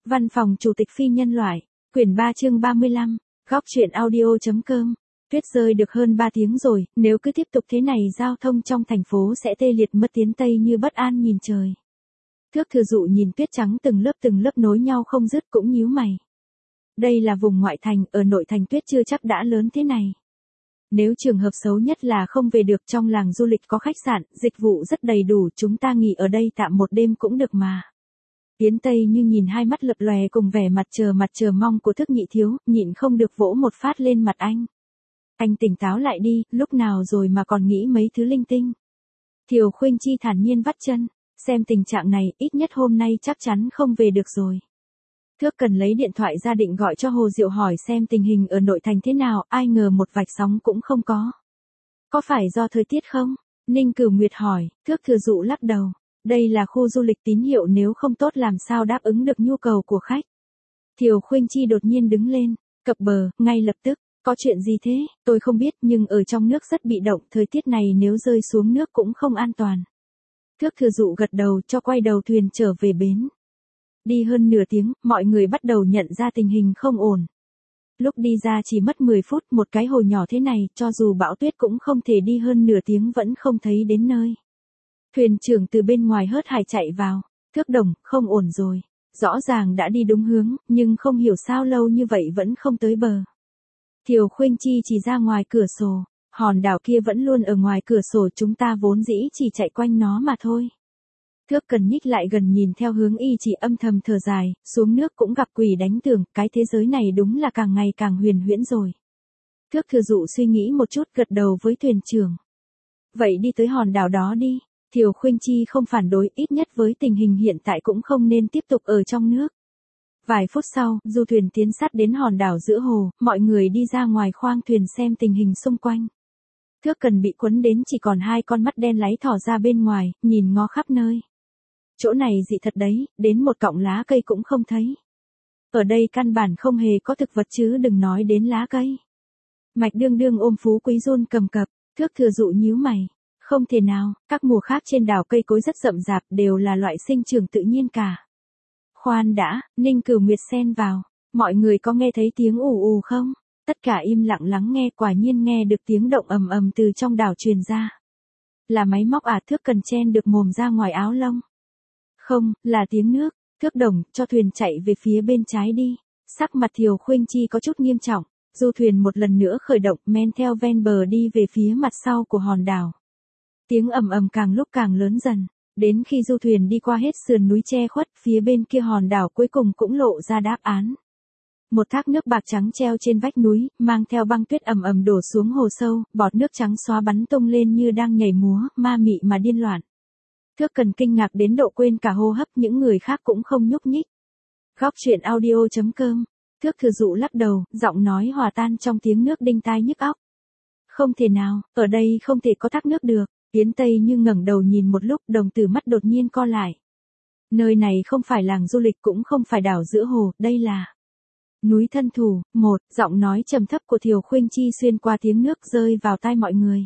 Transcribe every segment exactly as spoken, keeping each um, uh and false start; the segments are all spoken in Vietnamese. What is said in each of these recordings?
Văn phòng Chủ tịch Phi nhân loại, quyển ba chương ba mươi lăm, góc truyện audio.com. Tuyết rơi được hơn ba tiếng rồi, nếu cứ tiếp tục thế này giao thông trong thành phố sẽ tê liệt mất tiến tây như bất an nhìn trời. Thước Thừa Dụ nhìn tuyết trắng từng lớp từng lớp nối nhau không dứt cũng nhíu mày. Đây là vùng ngoại thành, ở nội thành tuyết chưa chắc đã lớn thế này. Nếu trường hợp xấu nhất là không về được, trong làng du lịch có khách sạn, dịch vụ rất đầy đủ, chúng ta nghỉ ở đây tạm một đêm cũng được mà. Tiến Tây Như nhìn hai mắt lập lòe cùng vẻ mặt chờ mặt chờ mong của Thước Nhị Thiếu, nhịn không được vỗ một phát lên mặt anh. Anh tỉnh táo lại đi, lúc nào rồi mà còn nghĩ mấy thứ linh tinh. Thiều Khuynh Chi thản nhiên vắt chân, xem tình trạng này, ít nhất hôm nay chắc chắn không về được rồi. Thước Cần lấy điện thoại ra định gọi cho Hồ Diệu hỏi xem tình hình ở nội thành thế nào, ai ngờ một vạch sóng cũng không có. Có phải do thời tiết không? Ninh Cửu Nguyệt hỏi. Thước Thừa Dụ lắc đầu. Đây là khu du lịch tín hiệu, nếu không tốt làm sao đáp ứng được nhu cầu của khách. Thiều Khuynh Chi đột nhiên đứng lên, cập bờ, ngay lập tức. Có chuyện gì thế? Tôi không biết, nhưng ở trong nước rất bị động, thời tiết này nếu rơi xuống nước cũng không an toàn. Thước Thừa Dụ gật đầu cho quay đầu thuyền trở về bến. Đi hơn nửa tiếng, mọi người bắt đầu nhận ra tình hình không ổn. Lúc đi ra chỉ mất mười phút, một cái hồ nhỏ thế này, cho dù bão tuyết cũng không thể đi hơn nửa tiếng vẫn không thấy đến nơi. Thuyền trưởng từ bên ngoài hớt hải chạy vào. Thước Đồng, không ổn rồi. Rõ ràng đã đi đúng hướng, nhưng không hiểu sao lâu như vậy vẫn không tới bờ. Thiều Khuynh Chi chỉ ra ngoài cửa sổ. Hòn đảo kia vẫn luôn ở ngoài cửa sổ, chúng ta vốn dĩ chỉ chạy quanh nó mà thôi. Thước Cần nhích lại gần nhìn theo hướng y chỉ, âm thầm thở dài, xuống nước cũng gặp quỷ đánh tường, cái thế giới này đúng là càng ngày càng huyền huyễn rồi. Thước Thừa Dụ suy nghĩ một chút gật đầu với thuyền trưởng. Vậy đi tới hòn đảo đó đi. Thiều Khuynh Chi không phản đối, ít nhất với tình hình hiện tại cũng không nên tiếp tục ở trong nước. Vài phút sau, du thuyền tiến sát đến hòn đảo giữa hồ, mọi người đi ra ngoài khoang thuyền xem tình hình xung quanh. Thước Cần bị quấn đến chỉ còn hai con mắt đen láy thỏ ra bên ngoài, nhìn ngó khắp nơi. Chỗ này dị thật đấy, đến một cọng lá cây cũng không thấy. Ở đây căn bản không hề có thực vật chứ đừng nói đến lá cây. Mạch Đương Đương ôm Phú Quý run cầm cập. Thước Thừa Dụ nhíu mày. Không thể nào, các mùa khác trên đảo cây cối rất rậm rạp, đều là loại sinh trưởng tự nhiên cả. Khoan đã, Ninh Cửu Nguyệt xen vào. Mọi người có nghe thấy tiếng ù ù không? Tất cả im lặng lắng nghe, quả nhiên nghe được tiếng động ầm ầm từ trong đảo truyền ra. Là máy móc à? Thước Cần chen được mồm ra ngoài áo lông. Không, là tiếng nước. Thước Đồng, cho thuyền chạy về phía bên trái đi. Sắc mặt Thiều Khuynh Chi có chút nghiêm trọng. Du thuyền một lần nữa khởi động, men theo ven bờ đi về phía mặt sau của hòn đảo. Tiếng ầm ầm càng lúc càng lớn dần, đến khi du thuyền đi qua hết sườn núi che khuất, phía bên kia hòn đảo cuối cùng cũng lộ ra đáp án. Một thác nước bạc trắng treo trên vách núi, mang theo băng tuyết ầm ầm đổ xuống hồ sâu, bọt nước trắng xóa bắn tung lên như đang nhảy múa, ma mị mà điên loạn. Thước Cần kinh ngạc đến độ quên cả hô hấp, những người khác cũng không nhúc nhích. Góc truyện audio.com. Thước Thừa Dụ lắc đầu, giọng nói hòa tan trong tiếng nước đinh tai nhức óc. Không thể nào, ở đây không thể có thác nước được. Tiến Tây Như ngẩng đầu nhìn một lúc, đồng tử mắt đột nhiên co lại. Nơi này không phải làng du lịch, cũng không phải đảo giữa hồ, đây là núi Thân Thủ. Một, giọng nói trầm thấp của Thiều Khuynh Chi xuyên qua tiếng nước rơi vào tai mọi người.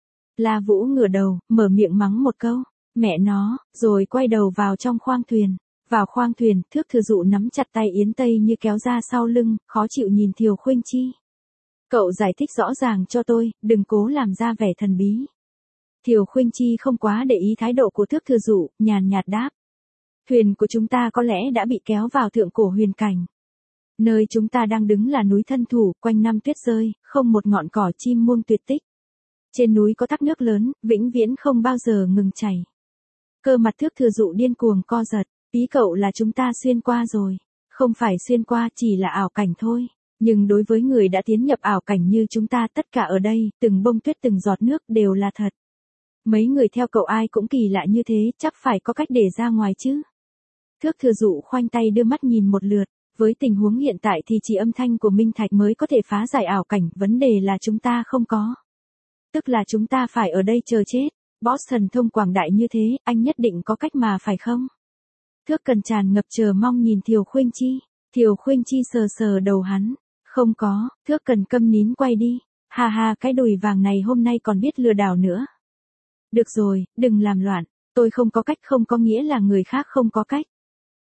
La Vũ ngửa đầu, mở miệng mắng một câu, mẹ nó, rồi quay đầu vào trong khoang thuyền. Vào khoang thuyền, Thước Thừa Dụ nắm chặt tay Yến Tây Như kéo ra sau lưng, khó chịu nhìn Thiều Khuynh Chi. Cậu giải thích rõ ràng cho tôi, đừng cố làm ra vẻ thần bí. Thiều Khuynh Chi không quá để ý thái độ của Thước Thừa Dụ, nhàn nhạt đáp. Thuyền của chúng ta có lẽ đã bị kéo vào thượng cổ huyền cảnh. Nơi chúng ta đang đứng là núi Thân Thủ, quanh năm tuyết rơi, không một ngọn cỏ chim muông tuyệt tích. Trên núi có thác nước lớn, vĩnh viễn không bao giờ ngừng chảy. Cơ mặt Thước Thừa Dụ điên cuồng co giật, ý cậu là chúng ta xuyên qua rồi. Không phải xuyên qua, chỉ là ảo cảnh thôi. Nhưng đối với người đã tiến nhập ảo cảnh như chúng ta, tất cả ở đây, từng bông tuyết từng giọt nước đều là thật. Mấy người theo cậu ai cũng kỳ lạ như thế, chắc phải có cách để ra ngoài chứ. Thước Thừa Dụ khoanh tay đưa mắt nhìn một lượt, với tình huống hiện tại thì chỉ âm thanh của Minh Thạch mới có thể phá giải ảo cảnh, vấn đề là chúng ta không có. Tức là chúng ta phải ở đây chờ chết. Boss thần thông quảng đại như thế, anh nhất định có cách mà phải không? Thước Cần tràn ngập chờ mong nhìn Thiều Khuynh Chi. Thiều Khuynh Chi sờ sờ đầu hắn. Không có. Thước Cần câm nín quay đi. Ha ha, cái đùi vàng này hôm nay còn biết lừa đảo nữa. Được rồi, đừng làm loạn. Tôi không có cách không có nghĩa là người khác không có cách.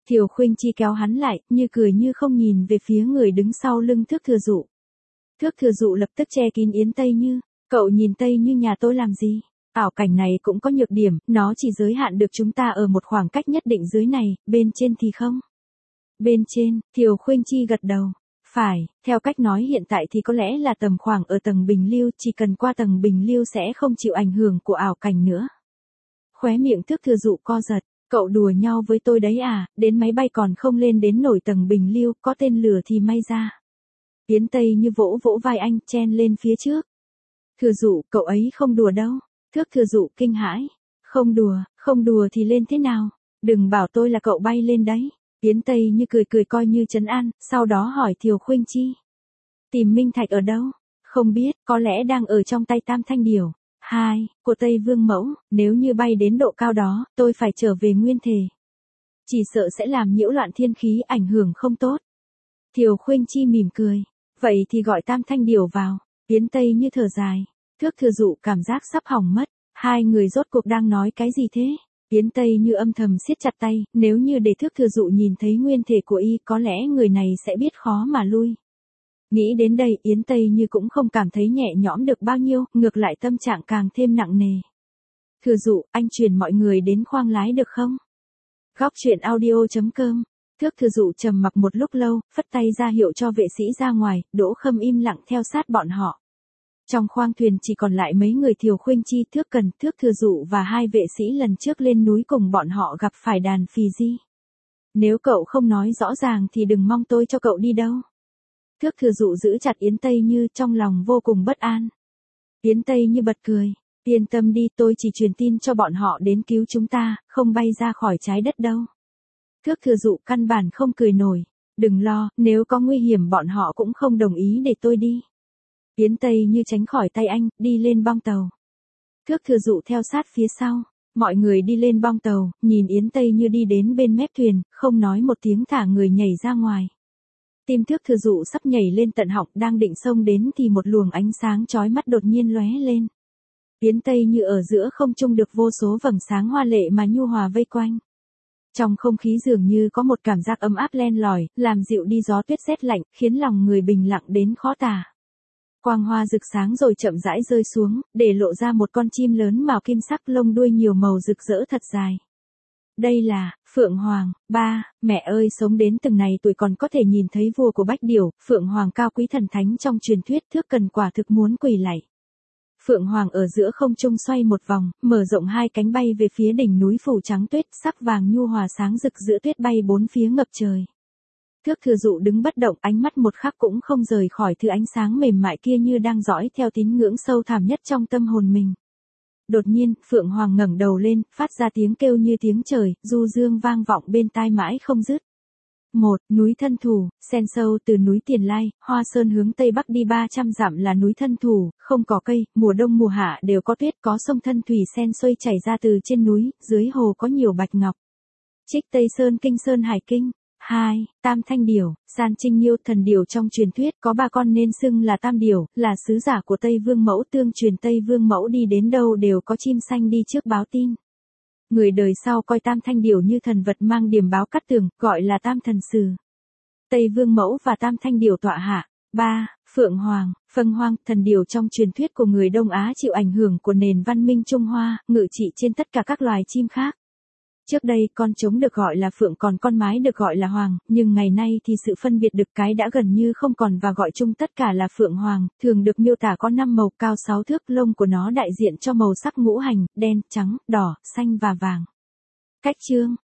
Thiều Khuynh Chi kéo hắn lại, như cười như không nhìn về phía người đứng sau lưng Thước Thừa Dụ. Thước Thừa Dụ lập tức che kín Yến Tây Như, cậu nhìn Tây Như nhà tôi làm gì? Ảo cảnh này cũng có nhược điểm, nó chỉ giới hạn được chúng ta ở một khoảng cách nhất định dưới này, bên trên thì không. Bên trên, Thiều Khuynh Chi gật đầu. Phải, theo cách nói hiện tại thì có lẽ là tầm khoảng ở tầng bình lưu, chỉ cần qua tầng bình lưu sẽ không chịu ảnh hưởng của ảo cảnh nữa. Khóe miệng Thước Thừa Dụ co giật, cậu đùa nhau với tôi đấy à, đến máy bay còn không lên đến nổi tầng bình lưu, có tên lửa thì may ra. Yến Tây Như vỗ vỗ vai anh, chen lên phía trước. Thừa Dụ, cậu ấy không đùa đâu. Thước Thừa Dụ kinh hãi. Không đùa, không đùa thì lên thế nào? Đừng bảo tôi là cậu bay lên đấy. Yến Tây Như cười cười coi như trấn an, sau đó hỏi Thiều Khuynh Chi. Tìm Minh Thạch ở đâu? Không biết, có lẽ đang ở trong tay Tam Thanh Điểu. Hai, của Tây Vương Mẫu, nếu như bay đến độ cao đó, tôi phải trở về nguyên thể. Chỉ sợ sẽ làm nhiễu loạn thiên khí, ảnh hưởng không tốt. Thiều Khuynh Chi mỉm cười. Vậy thì gọi Tam Thanh Điểu vào. Yến Tây Như thở dài. Thước Thừa Dụ cảm giác sắp hỏng mất. Hai người rốt cuộc đang nói cái gì thế? Yến Tây Như âm thầm siết chặt tay, nếu như để Thước Thừa Dụ nhìn thấy nguyên thể của y, có lẽ người này sẽ biết khó mà lui. Nghĩ đến đây, Yến Tây Như cũng không cảm thấy nhẹ nhõm được bao nhiêu, ngược lại tâm trạng càng thêm nặng nề. Thừa Dụ, anh truyền mọi người đến khoang lái được không? Góc truyện audio chấm com. Thước Thừa Dụ trầm mặc một lúc lâu, phất tay ra hiệu cho vệ sĩ ra ngoài, Đỗ Khâm im lặng theo sát bọn họ. Trong khoang thuyền chỉ còn lại mấy người Thiều Khuynh Chi, Thước Cần, Thước Thừa Dụ và hai vệ sĩ lần trước lên núi cùng bọn họ gặp phải đàn phì di. Nếu cậu không nói rõ ràng thì đừng mong tôi cho cậu đi đâu. Thước Thừa Dụ giữ chặt Yến Tây Như, trong lòng vô cùng bất an. Yến Tây Như bật cười. Yên tâm đi, tôi chỉ truyền tin cho bọn họ đến cứu chúng ta, không bay ra khỏi trái đất đâu. Thước Thừa Dụ căn bản không cười nổi. Đừng lo, nếu có nguy hiểm bọn họ cũng không đồng ý để tôi đi. Yến Tây Như tránh khỏi tay anh, đi lên bong tàu. Thước Thừa Dụ theo sát phía sau. Mọi người đi lên bong tàu, nhìn Yến Tây Như đi đến bên mép thuyền, không nói một tiếng thả người nhảy ra ngoài. Tim Thước Thừa Dụ sắp nhảy lên tận họng, đang định xông đến thì một luồng ánh sáng chói mắt đột nhiên lóe lên. Yến Tây Như ở giữa không trung được vô số vầng sáng hoa lệ mà nhu hòa vây quanh. Trong không khí dường như có một cảm giác ấm áp len lỏi, làm dịu đi gió tuyết rét lạnh, khiến lòng người bình lặng đến khó tả. Quang hoa rực sáng rồi chậm rãi rơi xuống, để lộ ra một con chim lớn màu kim sắc, lông đuôi nhiều màu rực rỡ thật dài. Đây là Phượng Hoàng. Ba, mẹ ơi, sống đến từng này tuổi còn có thể nhìn thấy vua của Bách Điểu, Phượng Hoàng cao quý thần thánh trong truyền thuyết, Thước Cần quả thực muốn quỳ lạy. Phượng Hoàng ở giữa không trung xoay một vòng, mở rộng hai cánh bay về phía đỉnh núi phủ trắng tuyết, sắc vàng nhu hòa sáng rực giữa tuyết bay bốn phía ngập trời. Thước Thừa Dụ đứng bất động, ánh mắt một khắc cũng không rời khỏi thứ ánh sáng mềm mại kia, như đang dõi theo tín ngưỡng sâu thẳm nhất trong tâm hồn mình. Đột nhiên, Phượng Hoàng ngẩng đầu lên, phát ra tiếng kêu như tiếng trời, du dương vang vọng bên tai mãi không dứt. Một, núi Thân Thủ, sen sâu từ núi Tiền Lai, Hoa Sơn hướng tây bắc đi ba trăm dặm là núi Thân Thủ, không có cây, mùa đông mùa hạ đều có tuyết, có sông Thân Thủy sen xuôi chảy ra từ trên núi, dưới hồ có nhiều bạch ngọc. Trích Tây Sơn Kinh Sơn Hải Kinh. Hai, Tam Thanh Điểu, San Trinh Nhiêu, thần điểu trong truyền thuyết có ba con nên xưng là Tam Điểu, là sứ giả của Tây Vương Mẫu, tương truyền Tây Vương Mẫu đi đến đâu đều có chim xanh đi trước báo tin. Người đời sau coi Tam Thanh Điểu như thần vật mang điểm báo cát tường, gọi là Tam Thần Sử. Tây Vương Mẫu và Tam Thanh Điểu tọa hạ. Ba, Phượng Hoàng, Phâng Hoang, thần điểu trong truyền thuyết của người Đông Á, chịu ảnh hưởng của nền văn minh Trung Hoa, ngự trị trên tất cả các loài chim khác. Trước đây, con trống được gọi là phượng, còn con mái được gọi là hoàng, nhưng ngày nay thì sự phân biệt được cái đã gần như không còn và gọi chung tất cả là phượng hoàng, thường được miêu tả có năm màu, cao sáu thước, lông của nó đại diện cho màu sắc ngũ hành, đen, trắng, đỏ, xanh và vàng. Cách chương